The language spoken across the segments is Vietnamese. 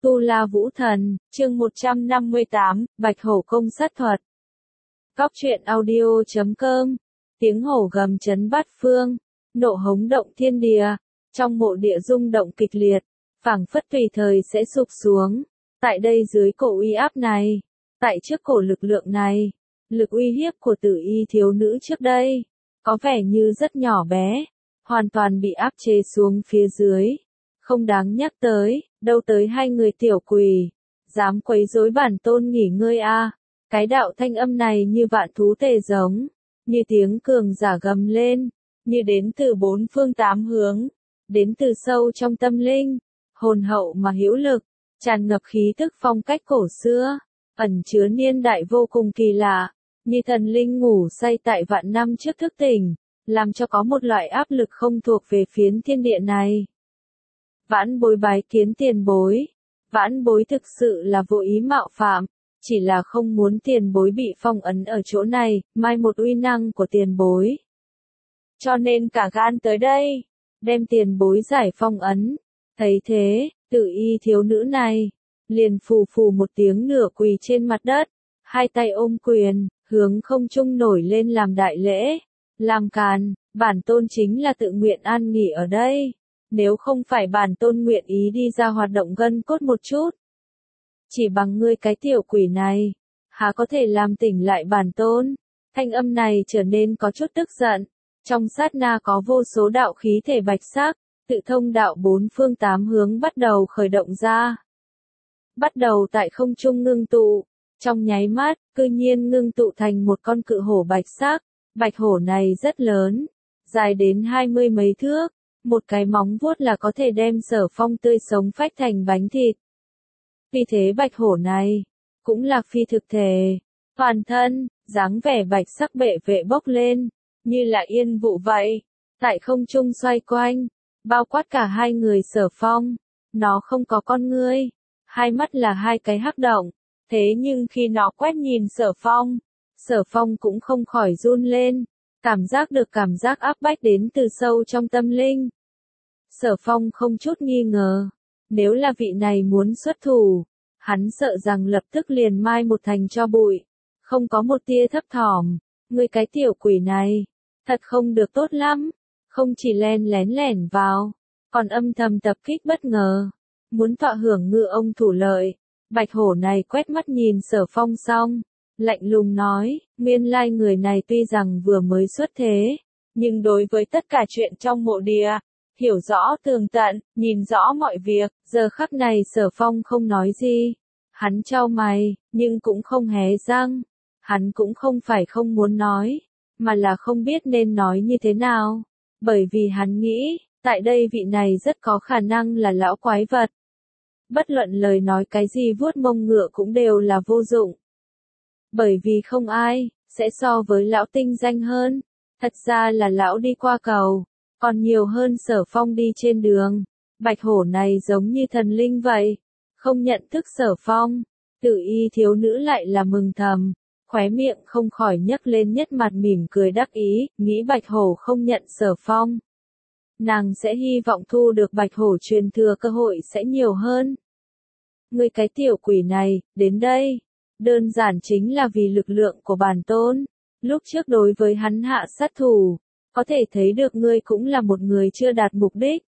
Tu La Vũ Thần, chương 158, Bạch Hổ Công Sát Thuật. Góc truyện audio.com, tiếng hổ gầm chấn bát phương, nộ hống động thiên địa, trong mộ địa rung động kịch liệt, phảng phất tùy thời sẽ sụp xuống. Tại đây dưới cổ uy áp này, tại trước cổ lực lượng này, lực uy hiếp của Tử Y thiếu nữ trước đây, có vẻ như rất nhỏ bé, hoàn toàn bị áp chế xuống phía dưới. Không đáng nhắc tới, đâu tới hai người tiểu quỷ, dám quấy rối bản tôn nghỉ ngơi a. Cái đạo thanh âm này như vạn thú tề giống, như tiếng cường giả gầm lên, như đến từ bốn phương tám hướng, đến từ sâu trong tâm linh, hồn hậu mà hữu lực, tràn ngập khí tức phong cách cổ xưa, ẩn chứa niên đại vô cùng kỳ lạ, như thần linh ngủ say tại vạn năm trước thức tỉnh, làm cho có một loại áp lực không thuộc về phiến thiên địa này. Vãn bối bái kiến tiền bối. Vãn bối thực sự là vô ý mạo phạm, chỉ là không muốn tiền bối bị phong ấn ở chỗ này, mai một uy năng của tiền bối. Cho nên cả gan tới đây, đem tiền bối giải phong ấn. Thấy thế, Tử Y thiếu nữ này, liền phù phù một tiếng nửa quỳ trên mặt đất, hai tay ôm quyền, hướng không trung nổi lên làm đại lễ. Làm càn, bản tôn chính là tự nguyện an nghỉ ở đây. Nếu không phải bản tôn nguyện ý đi ra hoạt động gân cốt một chút. Chỉ bằng ngươi cái tiểu quỷ này, há có thể làm tỉnh lại bản tôn. Thanh âm này trở nên có chút tức giận. Trong sát na có vô số đạo khí thể bạch sắc, tự thông đạo bốn phương tám hướng bắt đầu khởi động ra. Bắt đầu tại không trung ngưng tụ. Trong nháy mắt, cư nhiên ngưng tụ thành một con cự hổ bạch sắc. Bạch hổ này rất lớn, dài đến 20 mấy thước. Một cái móng vuốt là có thể đem Sở Phong tươi sống phách thành bánh thịt. Vì thế bạch hổ này, cũng là phi thực thể, toàn thân, dáng vẻ bạch sắc bệ vệ bốc lên, như là yên vụ vậy, tại không trung xoay quanh, bao quát cả hai người Sở Phong, nó không có con ngươi, hai mắt là hai cái hắc động, thế nhưng khi nó quét nhìn Sở Phong cũng không khỏi run lên. Cảm giác được cảm giác áp bách đến từ sâu trong tâm linh. Sở Phong không chút nghi ngờ, nếu là vị này muốn xuất thủ, hắn sợ rằng lập tức liền mai một thành cho bụi, không có một tia thấp thỏm. Ngươi cái tiểu quỷ này, thật không được tốt lắm, không chỉ len lén lẻn vào, còn âm thầm tập kích bất ngờ, muốn thọ hưởng ngư ông thủ lợi. Bạch hổ này quét mắt nhìn Sở Phong xong, lạnh lùng nói, nguyên lai người này tuy rằng vừa mới xuất thế, nhưng đối với tất cả chuyện trong mộ địa, hiểu rõ tường tận, nhìn rõ mọi việc. Giờ khắc này Sở Phong không nói gì, hắn chau mày, nhưng cũng không hé răng. Hắn cũng không phải không muốn nói, mà là không biết nên nói như thế nào, bởi vì hắn nghĩ, tại đây vị này rất có khả năng là lão quái vật. Bất luận lời nói cái gì vuốt mông ngựa cũng đều là vô dụng. Bởi vì không ai sẽ so với lão tinh danh hơn. Thật ra là lão đi qua cầu, còn nhiều hơn Sở Phong đi trên đường. Bạch hổ này giống như thần linh vậy, không nhận thức Sở Phong. Tử Y thiếu nữ lại là mừng thầm, khóe miệng không khỏi nhấc lên nhất mặt mỉm cười đắc ý, nghĩ bạch hổ không nhận Sở Phong, nàng sẽ hy vọng thu được bạch hổ truyền thừa cơ hội sẽ nhiều hơn. Ngươi cái tiểu quỷ này, đến đây, đơn giản chính là vì lực lượng của bản tôn. Lúc trước đối với hắn hạ sát thủ, có thể thấy được ngươi cũng là một người chưa đạt mục đích.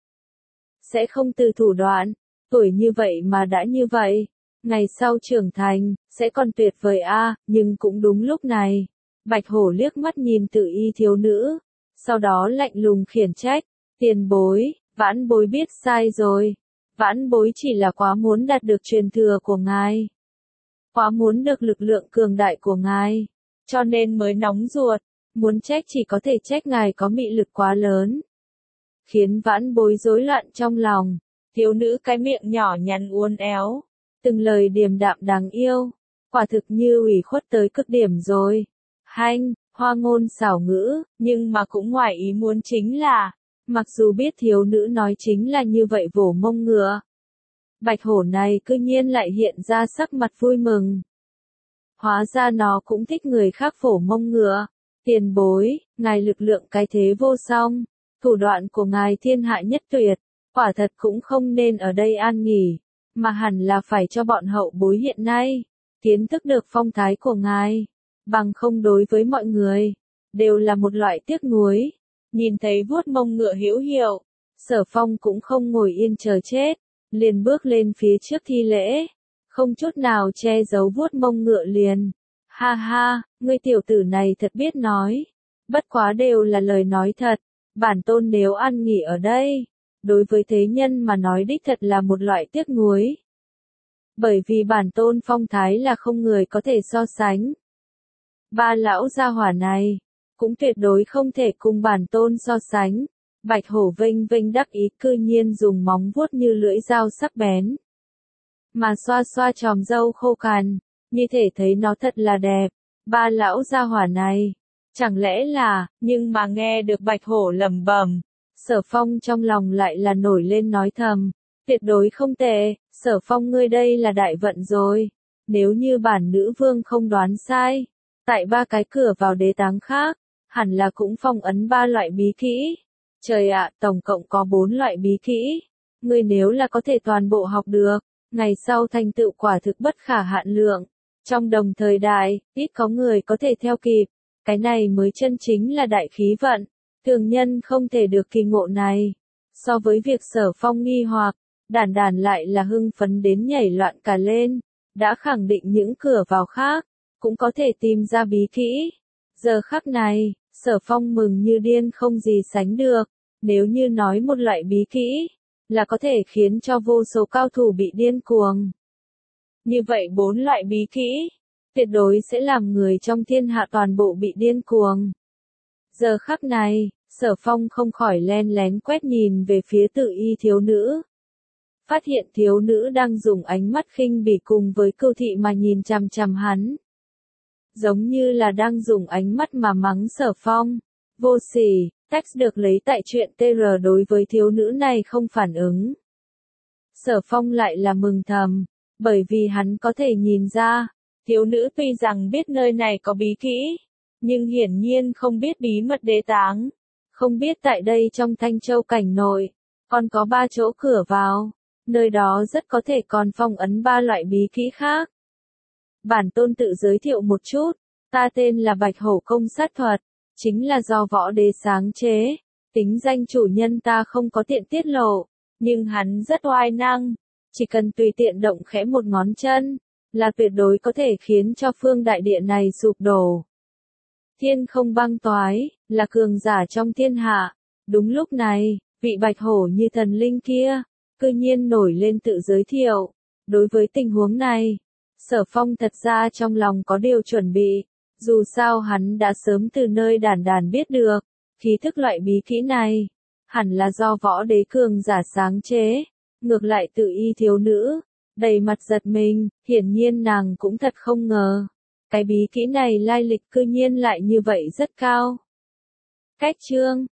Sẽ không từ thủ đoạn, tuổi như vậy mà đã như vậy. Ngày sau trưởng thành, sẽ còn tuyệt vời a. Nhưng cũng đúng lúc này, bạch hổ liếc mắt nhìn Tử Y thiếu nữ, sau đó lạnh lùng khiển trách, tiền bối, vãn bối biết sai rồi. Vãn bối chỉ là quá muốn đạt được truyền thừa của ngài. Quá muốn được lực lượng cường đại của ngài, cho nên mới nóng ruột, muốn trách chỉ có thể trách ngài có mị lực quá lớn. Khiến vãn bối rối loạn trong lòng, thiếu nữ cái miệng nhỏ nhắn uốn éo, từng lời điềm đạm đáng yêu, quả thực như ủy khuất tới cực điểm rồi. Hanh, hoa ngôn xảo ngữ, nhưng mà cũng ngoài ý muốn chính là, mặc dù biết thiếu nữ nói chính là như vậy vỗ mông ngựa, bạch hổ này cư nhiên lại hiện ra sắc mặt vui mừng. Hóa ra nó cũng thích người khác phổ mông ngựa. Tiền bối, ngài lực lượng cái thế vô song, thủ đoạn của ngài thiên hạ nhất tuyệt, quả thật cũng không nên ở đây an nghỉ, mà hẳn là phải cho bọn hậu bối hiện nay, kiến thức được phong thái của ngài, bằng không đối với mọi người, đều là một loại tiếc nuối. Nhìn thấy vuốt mông ngựa hữu hiệu, Sở Phong cũng không ngồi yên chờ chết, liền bước lên phía trước thi lễ, không chút nào che giấu vuốt mông ngựa liền. Ha ha, ngươi tiểu tử này thật biết nói, bất quá đều là lời nói thật, bản tôn nếu ăn nghỉ ở đây, đối với thế nhân mà nói đích thật là một loại tiếc nuối. Bởi vì bản tôn phong thái là không người có thể so sánh. Ba lão gia hỏa này, cũng tuyệt đối không thể cùng bản tôn so sánh. Bạch hổ vênh vênh đắc ý cư nhiên dùng móng vuốt như lưỡi dao sắc bén. Mà xoa xoa tròm râu khô cằn, như thể thấy nó thật là đẹp. Ba lão gia hỏa này, chẳng lẽ là, nhưng mà nghe được bạch hổ lẩm bẩm, Sở Phong trong lòng lại là nổi lên nói thầm, tuyệt đối không tệ, Sở Phong ngươi đây là đại vận rồi. Nếu như bản nữ vương không đoán sai, tại ba cái cửa vào đế táng khác, hẳn là cũng phong ấn ba loại bí kỹ. Trời ạ, tổng cộng có 4 loại bí kỹ. Ngươi nếu là có thể toàn bộ học được, ngày sau thành tựu quả thực bất khả hạn lượng. Trong đồng thời đại, ít có người có thể theo kịp. Cái này mới chân chính là đại khí vận. Thường nhân không thể được kỳ ngộ này. So với việc Sở Phong nghi hoặc, đản đản lại là hưng phấn đến nhảy loạn cả lên. Đã khẳng định những cửa vào khác, cũng có thể tìm ra bí kỹ. Giờ khắc này, Sở Phong mừng như điên không gì sánh được. Nếu như nói một loại bí kỹ, là có thể khiến cho vô số cao thủ bị điên cuồng. Như vậy 4 loại bí kỹ, tuyệt đối sẽ làm người trong thiên hạ toàn bộ bị điên cuồng. Giờ khắc này, Sở Phong không khỏi len lén quét nhìn về phía Tự Y thiếu nữ. Phát hiện thiếu nữ đang dùng ánh mắt khinh bỉ cùng với cừu thị mà nhìn chằm chằm hắn. Giống như là đang dùng ánh mắt mà mắng Sở Phong. Vô sỉ, text được lấy tại truyện TR đối với thiếu nữ này không phản ứng. Sở Phong lại là mừng thầm, bởi vì hắn có thể nhìn ra, thiếu nữ tuy rằng biết nơi này có bí kỹ, nhưng hiển nhiên không biết bí mật đế táng. Không biết tại đây trong Thanh Châu cảnh nội, còn có 3 chỗ cửa vào, nơi đó rất có thể còn phong ấn 3 loại bí kỹ khác. Bản tôn tự giới thiệu một chút, ta tên là Bạch Hổ Công Sát Thuật, chính là do võ đế sáng chế, tính danh chủ nhân ta không có tiện tiết lộ, nhưng hắn rất oai năng, chỉ cần tùy tiện động khẽ một ngón chân, là tuyệt đối có thể khiến cho phương đại địa này sụp đổ. Thiên không băng toái, là cường giả trong thiên hạ. Đúng lúc này, vị bạch hổ như thần linh kia, cư nhiên nổi lên tự giới thiệu. Đối với tình huống này, Sở Phong thật ra trong lòng có điều chuẩn bị. Dù sao hắn đã sớm từ nơi đản đản biết được, khí thức loại bí kỹ này, hẳn là do võ đế cường giả sáng chế. Ngược lại Tự Y thiếu nữ, đầy mặt giật mình, hiển nhiên nàng cũng thật không ngờ. Cái bí kỹ này lai lịch cư nhiên lại như vậy rất cao. Cách chương